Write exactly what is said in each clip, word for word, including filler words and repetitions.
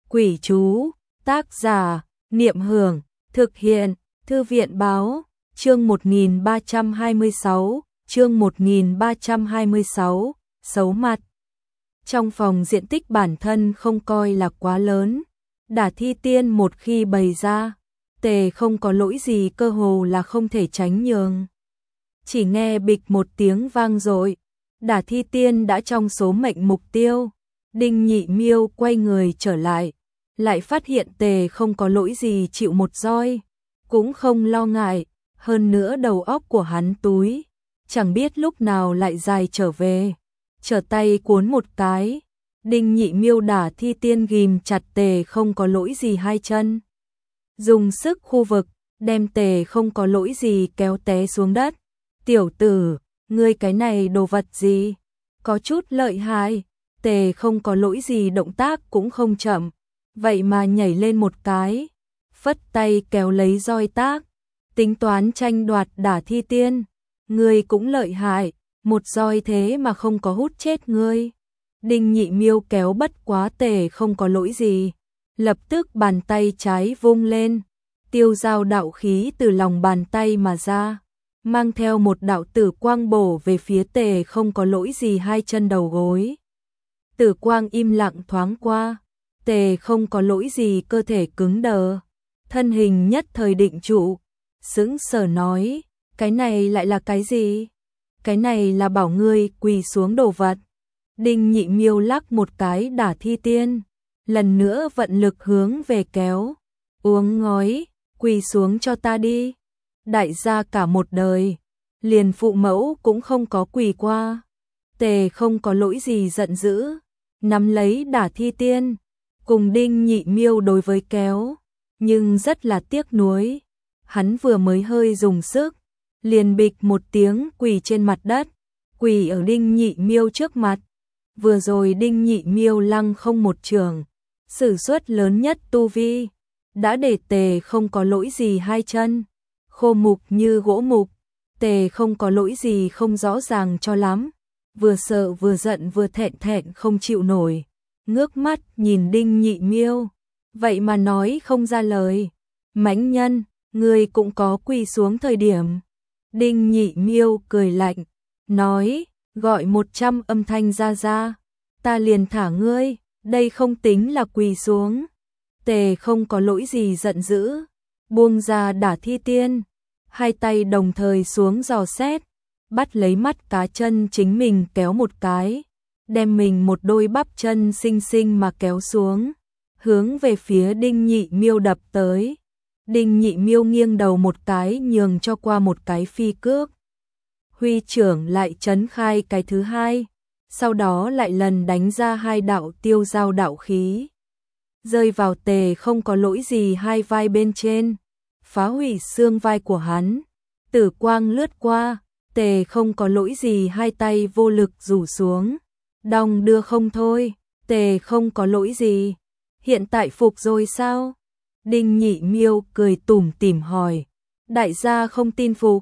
Quỷ chú, tác giả, Niệm Hưởng, thực hiện, Thư viện báo, chương một nghìn ba trăm hai mươi sáu, chương một nghìn ba trăm hai mươi sáu, xấu mặt. Trong phòng diện tích bản thân không coi là quá lớn, đả thi tiên một khi bày ra, Tề không có lỗi gì cơ hồ là không thể tránh nhường. Chỉ nghe bịch một tiếng vang dội, đả thi tiên đã trong số mệnh mục tiêu. Đinh Nhị Miêu quay người trở lại, lại phát hiện Tề không có lỗi gì chịu một roi, cũng không lo ngại, hơn nữa đầu óc của hắn túi, chẳng biết lúc nào lại dài trở về, trở tay cuốn một cái, Đinh Nhị Miêu đả thi tiên ghim chặt Tề không có lỗi gì hai chân, dùng sức khu vực, đem Tề không có lỗi gì kéo té xuống đất. Tiểu tử, ngươi cái này đồ vật gì? Có chút lợi hại. Tề không có lỗi gì động tác cũng không chậm, vậy mà nhảy lên một cái, phất tay kéo lấy roi tác, tính toán tranh đoạt đả thi tiên. Ngươi cũng lợi hại, một roi thế mà không có hút chết ngươi. Đinh Nhị Miêu kéo bất quá Tề không có lỗi gì, lập tức bàn tay trái vung lên, tiêu giao đạo khí từ lòng bàn tay mà ra, mang theo một đạo tử quang bổ về phía Tề không có lỗi gì hai chân đầu gối. Tử quang im lặng thoáng qua, Tề không có lỗi gì cơ thể cứng đờ, thân hình nhất thời định trụ, sững sờ nói, cái này lại là cái gì? Cái này là bảo ngươi quỳ xuống đồ vật. Đinh Nhị Miêu lắc một cái đả thi tiên, lần nữa vận lực hướng về kéo, uống ngói, quỳ xuống cho ta đi. Đại gia cả một đời, liền phụ mẫu cũng không có quỳ qua. Tề không có lỗi gì giận dữ, nắm lấy đả thi tiên, cùng Đinh Nhị Miêu đối với kéo, nhưng rất là tiếc nuối, hắn vừa mới hơi dùng sức, liền bịch một tiếng quỳ trên mặt đất, quỳ ở Đinh Nhị Miêu trước mặt. Vừa rồi Đinh Nhị Miêu lăng không một trường, sử xuất lớn nhất tu vi, đã để Tề không có lỗi gì hai chân, khô mục như gỗ mục. Tề không có lỗi gì không rõ ràng cho lắm, vừa sợ vừa giận vừa thẹn thẹn không chịu nổi, ngước mắt nhìn Đinh Nhị Miêu, vậy mà nói không ra lời. Mãnh nhân, ngươi cũng có quỳ xuống thời điểm. Đinh Nhị Miêu cười lạnh, nói, gọi một trăm âm thanh ra ra, ta liền thả ngươi, đây không tính là quỳ xuống. Tề không có lỗi gì giận dữ, buông ra đả thi tiên, hai tay đồng thời xuống dò xét, bắt lấy mắt cá chân chính mình kéo một cái, đem mình một đôi bắp chân xinh xinh mà kéo xuống, hướng về phía Đinh Nhị Miêu đập tới. Đinh Nhị Miêu nghiêng đầu một cái nhường cho qua một cái phi cước. Huy trưởng lại chấn khai cái thứ hai, sau đó lại lần đánh ra hai đạo tiêu giao đạo khí, rơi vào Tề không có lỗi gì hai vai bên trên, phá hủy xương vai của hắn. Tử quang lướt qua, Tề không có lỗi gì hai tay vô lực rủ xuống, đong đưa không thôi. Tề không có lỗi gì, hiện tại phục rồi sao? Đinh Nhị Miêu cười tủm tỉm hỏi, đại gia không tin phục,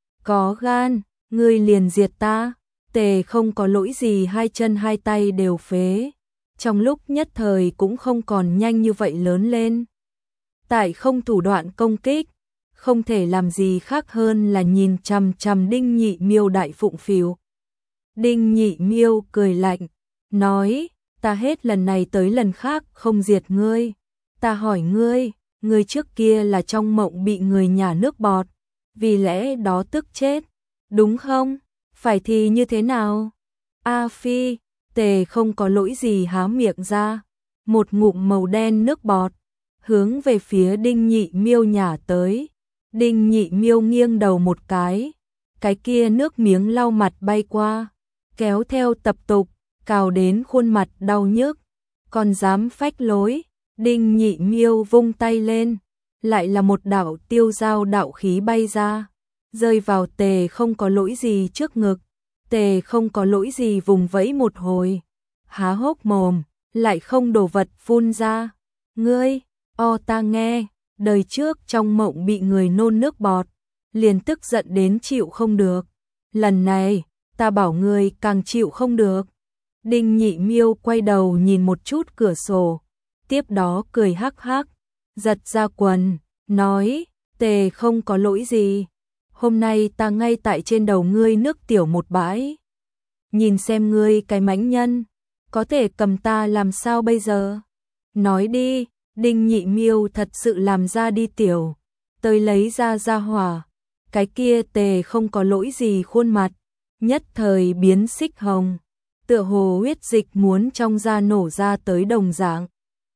có gan, ngươi liền diệt ta. Tề không có lỗi gì hai chân hai tay đều phế, trong lúc nhất thời cũng không còn nhanh như vậy lớn lên. Tại không thủ đoạn công kích, không thể làm gì khác hơn là nhìn chằm chằm Đinh Nhị Miêu đại phụng phìu. Đinh Nhị Miêu cười lạnh, nói, ta hết lần này tới lần khác không diệt ngươi. Ta hỏi ngươi, ngươi trước kia là trong mộng bị người nhả nước bọt, vì lẽ đó tức chết, đúng không? Phải thì như thế nào? A Phi, Tề không có lỗi gì há miệng ra, một ngụm màu đen nước bọt, hướng về phía Đinh Nhị Miêu nhả tới. Đinh Nhị Miêu nghiêng đầu một cái, cái kia nước miếng lau mặt bay qua, kéo theo tập tục, cào đến khuôn mặt đau nhức, còn dám phách lối. Đinh Nhị Miêu vung tay lên, lại là một đạo tiêu giao đạo khí bay ra, rơi vào Tề không có lỗi gì trước ngực. Tề không có lỗi gì vùng vẫy một hồi, há hốc mồm, lại không đổ vật phun ra. Ngươi, o ta nghe, đời trước trong mộng bị người nôn nước bọt, liền tức giận đến chịu không được. Lần này, ta bảo ngươi càng chịu không được. Đinh Nhị Miêu quay đầu nhìn một chút cửa sổ, tiếp đó cười hắc hắc, giật ra quần, nói, Tề không có lỗi gì, hôm nay ta ngay tại trên đầu ngươi nước tiểu một bãi. Nhìn xem ngươi cái mãnh nhân, có thể cầm ta làm sao bây giờ? Nói đi, Đinh Nhị Miêu thật sự làm ra đi tiểu, tới lấy ra ra hỏa, cái kia Tề không có lỗi gì khuôn mặt, nhất thời biến xích hồng, tựa hồ huyết dịch muốn trong da nổ ra tới đồng dạng.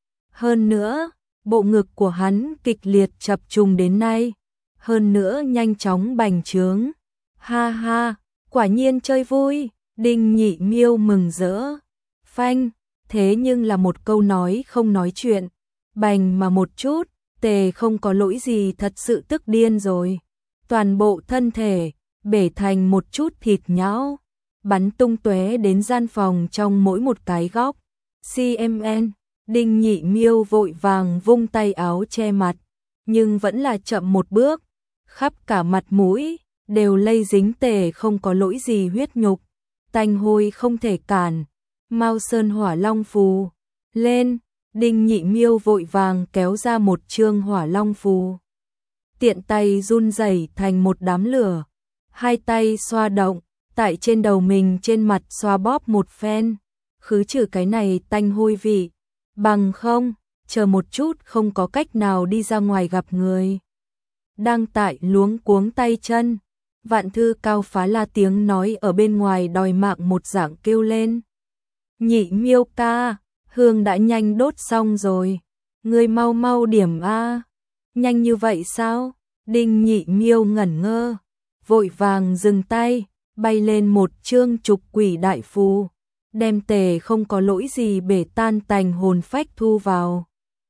Hơn nữa, bộ ngực của hắn kịch liệt chập trùng đến nay, hơn nữa nhanh chóng bành trướng. Ha ha, quả nhiên chơi vui, Đinh Nhị Miêu mừng rỡ. Phanh, thế nhưng là một câu nói không nói chuyện, bành mà một chút, Tề không có lỗi gì thật sự tức điên rồi. Toàn bộ thân thể bể thành một chút thịt nhão, bắn tung tóe đến gian phòng trong mỗi một cái góc. xê em en, Đinh Nhị Miêu vội vàng vung tay áo che mặt, nhưng vẫn là chậm một bước, khắp cả mặt mũi đều lây dính Tề không có lỗi gì huyết nhục, tanh hôi không thể cản. Mao Sơn Hỏa Long phù lên, Đinh Nhị Miêu vội vàng kéo ra một chương Hỏa Long phù, tiện tay run rẩy thành một đám lửa, hai tay xoa động, tại trên đầu mình trên mặt xoa bóp một phen, khứ trừ cái này tanh hôi vị, bằng không, chờ một chút không có cách nào đi ra ngoài gặp người. Đang tại luống cuống tay chân, Vạn Thư Cao phá la tiếng nói ở bên ngoài đòi mạng một dạng kêu lên. Nhị Miêu ca, hương đã nhanh đốt xong rồi, ngươi mau mau điểm a. Nhanh như vậy sao? Đinh Nhị Miêu ngẩn ngơ, vội vàng dừng tay, bay lên một chương trục quỷ đại phù, đem Tề không có lỗi gì bể tan tành hồn phách thu vào.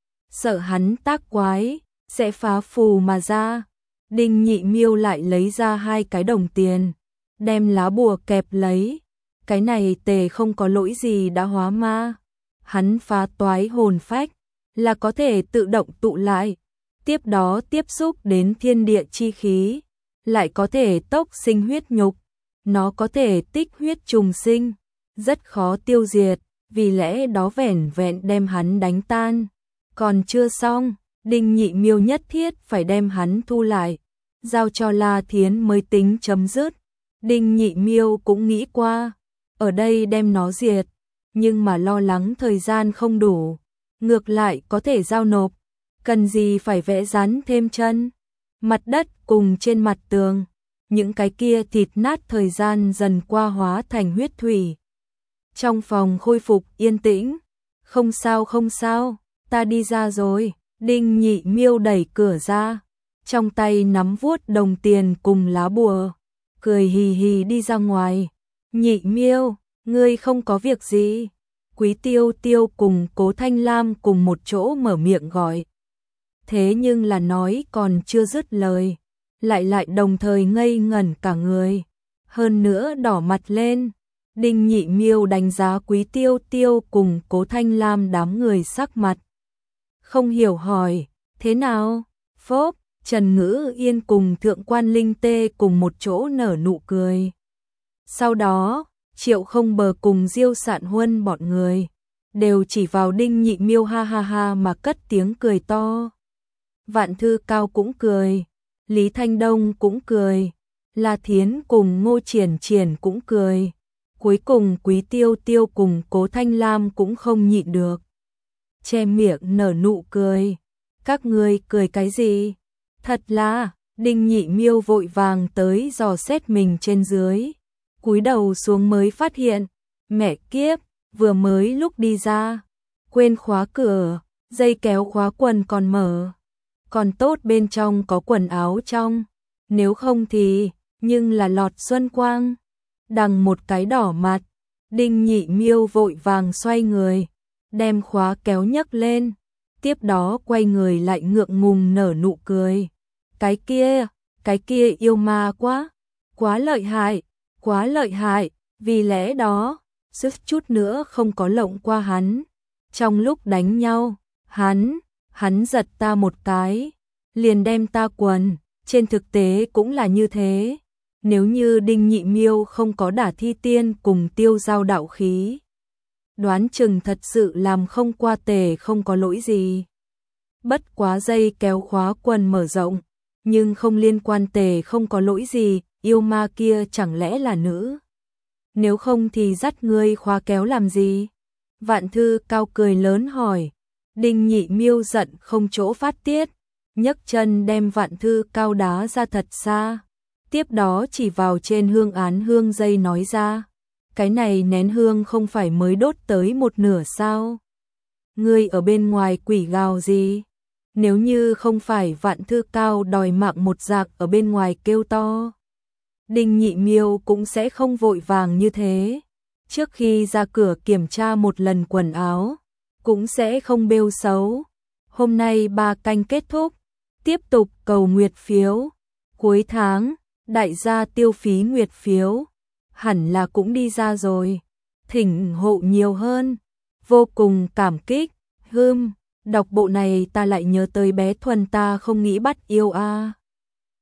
Sợ hắn tác quái, sẽ phá phù mà ra. Đinh Nhị Miêu lại lấy ra hai cái đồng tiền, đem lá bùa kẹp lấy. Cái này Tề không có lỗi gì đã hóa ma, hắn phá toái hồn phách là có thể tự động tụ lại, tiếp đó tiếp xúc đến thiên địa chi khí, lại có thể tốc sinh huyết nhục, nó có thể tích huyết trùng sinh, rất khó tiêu diệt, vì lẽ đó vẻn vẹn đem hắn đánh tan. Còn chưa xong, Đinh Nhị Miêu nhất thiết phải đem hắn thu lại, giao cho La Thiến mới tính chấm dứt. Đinh Nhị Miêu cũng nghĩ qua, ở đây đem nó diệt, nhưng mà lo lắng thời gian không đủ, ngược lại có thể giao nộp, cần gì phải vẽ rắn thêm chân. Mặt đất cùng trên mặt tường, những cái kia thịt nát thời gian dần qua hóa thành huyết thủy. Trong phòng khôi phục yên tĩnh, không sao không sao, ta đi ra rồi. Đinh Nhị Miêu đẩy cửa ra, trong tay nắm vuốt đồng tiền cùng lá bùa, cười hì hì đi ra ngoài. Nhị Miêu, ngươi không có việc gì? Quý Tiêu Tiêu cùng Cố Thanh Lam cùng một chỗ mở miệng gọi. Thế nhưng là nói còn chưa dứt lời, lại lại đồng thời ngây ngẩn cả người, hơn nữa đỏ mặt lên. Đinh Nhị Miêu đánh giá Quý Tiêu Tiêu cùng Cố Thanh Lam đám người sắc mặt. Không hiểu hỏi, thế nào? Phốp, Trần Ngữ Yên cùng Thượng Quan Linh Tê cùng một chỗ nở nụ cười. Sau đó, Triệu Không Bờ cùng Diêu Sạn Huân bọn người đều chỉ vào Đinh Nhị Miêu ha ha ha mà cất tiếng cười to. Vạn Thư Cao cũng cười, Lý Thanh Đông cũng cười, La Thiến cùng Ngô Triển Triển cũng cười. Cuối cùng Quý Tiêu Tiêu cùng Cố Thanh Lam cũng không nhịn được, che miệng nở nụ cười. Các ngươi cười cái gì? Thật là, Đinh Nhị Miêu vội vàng tới dò xét mình trên dưới, cúi đầu xuống mới phát hiện, mẹ kiếp, vừa mới lúc đi ra, quên khóa cửa, dây kéo khóa quần còn mở. Còn tốt bên trong có quần áo trong, nếu không thì, nhưng là lọt xuân quang. Đằng một cái đỏ mặt, Đinh Nhị Miêu vội vàng xoay người, đem khóa kéo nhấc lên, tiếp đó quay người lại ngượng ngùng nở nụ cười. Cái kia, cái kia yêu ma quá, quá lợi hại, quá lợi hại, vì lẽ đó, sức chút nữa không có lộng qua hắn. Trong lúc đánh nhau, hắn, hắn giật ta một cái, liền đem ta quần, trên thực tế cũng là như thế. Nếu như Đinh Nhị Miêu không có đả thi tiên cùng tiêu giao đạo khí, đoán chừng thật sự làm không qua Tề không có lỗi gì. Bất quá dây kéo khóa quần mở rộng, nhưng không liên quan Tề không có lỗi gì, yêu ma kia chẳng lẽ là nữ? Nếu không thì dắt ngươi khóa kéo làm gì? Vạn Thư Cao cười lớn hỏi. Đinh Nhị Miêu giận không chỗ phát tiết, nhấc chân đem Vạn Thư Cao đá ra thật xa. Tiếp đó chỉ vào trên hương án hương dây nói ra. Cái này nén hương không phải mới đốt tới một nửa sao? Ngươi ở bên ngoài quỷ gào gì? Nếu như không phải Vạn Thư Cao đòi mạng một giặc ở bên ngoài kêu to, Đinh Nhị Miêu cũng sẽ không vội vàng như thế. Trước khi ra cửa kiểm tra một lần quần áo, cũng sẽ không bêu xấu. Hôm nay ba canh kết thúc, tiếp tục cầu nguyệt phiếu. Cuối tháng, đại gia tiêu phí nguyệt phiếu, hẳn là cũng đi ra rồi. Thỉnh hộ nhiều hơn, vô cùng cảm kích. Hưm, đọc bộ này ta lại nhớ tới bé Thuần ta không nghĩ bắt yêu a.